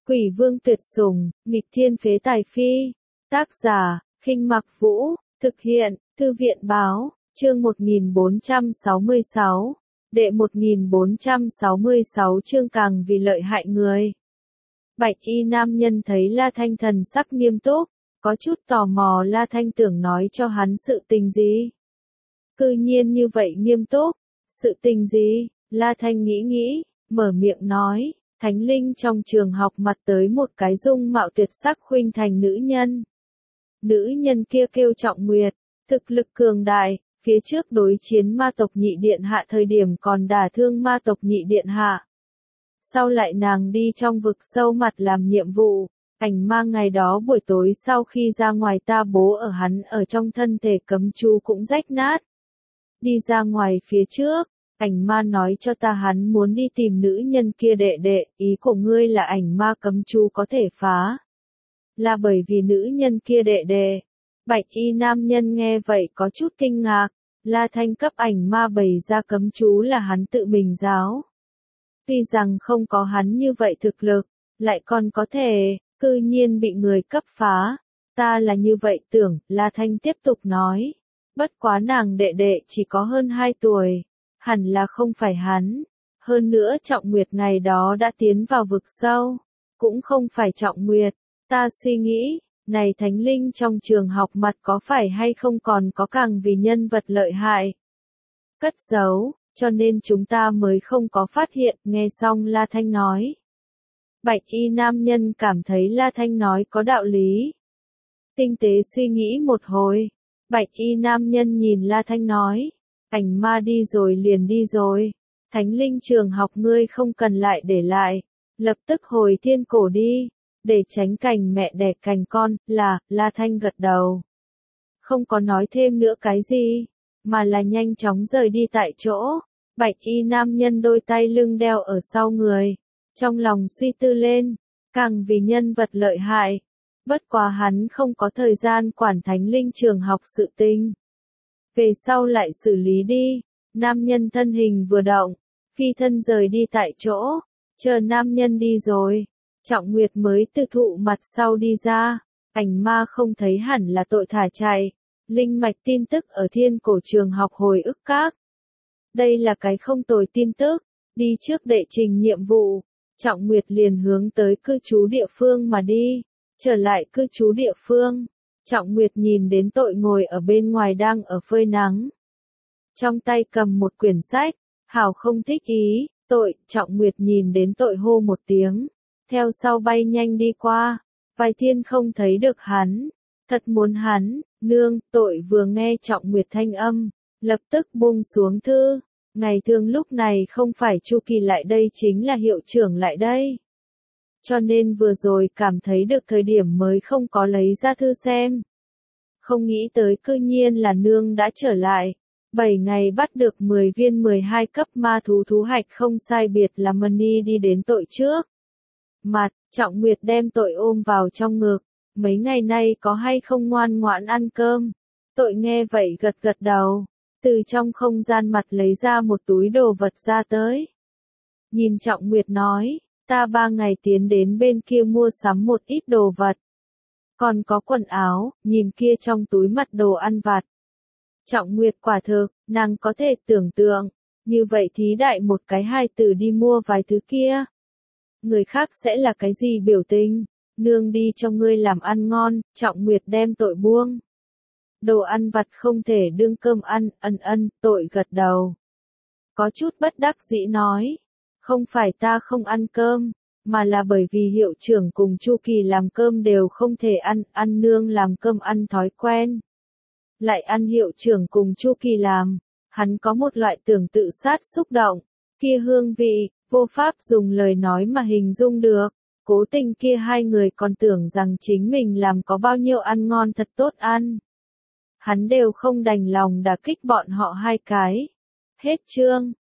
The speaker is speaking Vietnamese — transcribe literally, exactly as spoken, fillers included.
Quỷ vương tuyệt sủng, nghịch thiên phế tài phi. Tác giả, Khinh Mặc Vũ, thực hiện, Thư viện báo, chương một nghìn bốn trăm sáu mươi sáu, đệ một nghìn bốn trăm sáu mươi sáu chương càng vì lợi hại người. Bạch y nam nhân thấy La Thanh thần sắc nghiêm túc, có chút tò mò La Thanh tưởng nói cho hắn sự tình gì. Cư nhiên như vậy nghiêm túc, sự tình gì, La Thanh nghĩ nghĩ, mở miệng nói. Thánh linh trong trường học mặt tới một cái dung mạo tuyệt sắc khuynh thành nữ nhân. Nữ nhân kia kêu Trọng Nguyệt, thực lực cường đại, phía trước đối chiến ma tộc nhị điện hạ thời điểm còn đả thương ma tộc nhị điện hạ. Sau lại nàng đi trong vực sâu mặt làm nhiệm vụ, ảnh ma ngày đó buổi tối sau khi ra ngoài ta bố ở hắn ở trong thân thể cấm chú cũng rách nát. Đi ra ngoài phía trước. Ảnh ma nói cho ta hắn muốn đi tìm nữ nhân kia đệ đệ, ý của ngươi là ảnh ma cấm chú có thể phá. Là bởi vì nữ nhân kia đệ đệ. Bạch y nam nhân nghe vậy có chút kinh ngạc, La Thanh cấp ảnh ma bày ra cấm chú là hắn tự mình giáo. Tuy rằng không có hắn như vậy thực lực, lại còn có thể, cư nhiên bị người cấp phá. Ta là như vậy tưởng, La Thanh tiếp tục nói. Bất quá nàng đệ đệ chỉ có hơn hai tuổi. Hẳn là không phải hắn. Hơn nữa Trọng Nguyệt ngày đó đã tiến vào vực sâu. Cũng không phải Trọng Nguyệt. Ta suy nghĩ, này thánh linh trong trường học mặt có phải hay không còn có càng vì nhân vật lợi hại. Cất giấu, cho nên chúng ta mới không có phát hiện, nghe xong La Thanh nói. Bạch y nam nhân cảm thấy La Thanh nói có đạo lý. Tinh tế suy nghĩ một hồi. Bạch y nam nhân nhìn La Thanh nói. Ảnh ma đi rồi liền đi rồi. Thánh linh trường học ngươi không cần lại để lại. Lập tức hồi thiên cổ đi. Để tránh cành mẹ đẻ cành con, là, La Thanh gật đầu. Không có nói thêm nữa cái gì. Mà là nhanh chóng rời đi tại chỗ. Bạch y nam nhân đôi tay lưng đeo ở sau người. Trong lòng suy tư lên. Càng vì nhân vật lợi hại. Bất quá hắn không có thời gian quản thánh linh trường học sự tình. Về sau lại xử lý đi. Nam nhân thân hình vừa động, phi thân rời đi tại chỗ, chờ nam nhân đi rồi. Trọng Nguyệt mới từ thụ mặt sau đi ra, ảnh ma không thấy hẳn là tội thả chạy. Linh mạch tin tức ở thiên cổ trường học hồi ức các. Đây là cái không tồi tin tức, đi trước đệ trình nhiệm vụ. Trọng Nguyệt liền hướng tới cư trú địa phương mà đi, trở lại cư trú địa phương. Trọng Nguyệt nhìn đến tội ngồi ở bên ngoài đang ở phơi nắng. Trong tay cầm một quyển sách, hảo không thích ý, tội, Trọng Nguyệt nhìn đến tội hô một tiếng. Theo sau bay nhanh đi qua, vài thiên không thấy được hắn. Thật muốn hắn, nương, tội vừa nghe Trọng Nguyệt thanh âm, lập tức buông xuống thư. Ngày thường lúc này không phải Chu Kỳ lại đây chính là hiệu trưởng lại đây. Cho nên vừa rồi cảm thấy được thời điểm mới không có lấy ra thư xem. Không nghĩ tới cư nhiên là nương đã trở lại. bảy ngày bắt được mười viên mười hai cấp ma thú thú hạch không sai biệt là Money đi đến tội trước. Mặt, Trọng Nguyệt đem tội ôm vào trong ngực. Mấy ngày nay có hay không ngoan ngoãn ăn cơm? Tội nghe vậy gật gật đầu. Từ trong không gian mặt lấy ra một túi đồ vật ra tới. Nhìn Trọng Nguyệt nói. Ta ba ngày tiến đến bên kia mua sắm một ít đồ vật. Còn có quần áo, nhìn kia trong túi mặt đồ ăn vặt. Trọng Nguyệt quả thực, nàng có thể tưởng tượng, như vậy thí đại một cái hai từ đi mua vài thứ kia. Người khác sẽ là cái gì biểu tình, nương đi cho ngươi làm ăn ngon, Trọng Nguyệt đem tội buông. Đồ ăn vặt không thể đương cơm ăn, ân ân, tội gật đầu. Có chút bất đắc dĩ nói. Không phải ta không ăn cơm, mà là bởi vì hiệu trưởng cùng Chu Kỳ làm cơm đều không thể ăn, ăn nương làm cơm ăn thói quen. Lại ăn hiệu trưởng cùng Chu Kỳ làm, hắn có một loại tưởng tự sát xúc động, kia hương vị, vô pháp dùng lời nói mà hình dung được. Cố tình kia hai người còn tưởng rằng chính mình làm có bao nhiêu ăn ngon thật tốt ăn. Hắn đều không đành lòng đả kích bọn họ hai cái. Hết chương.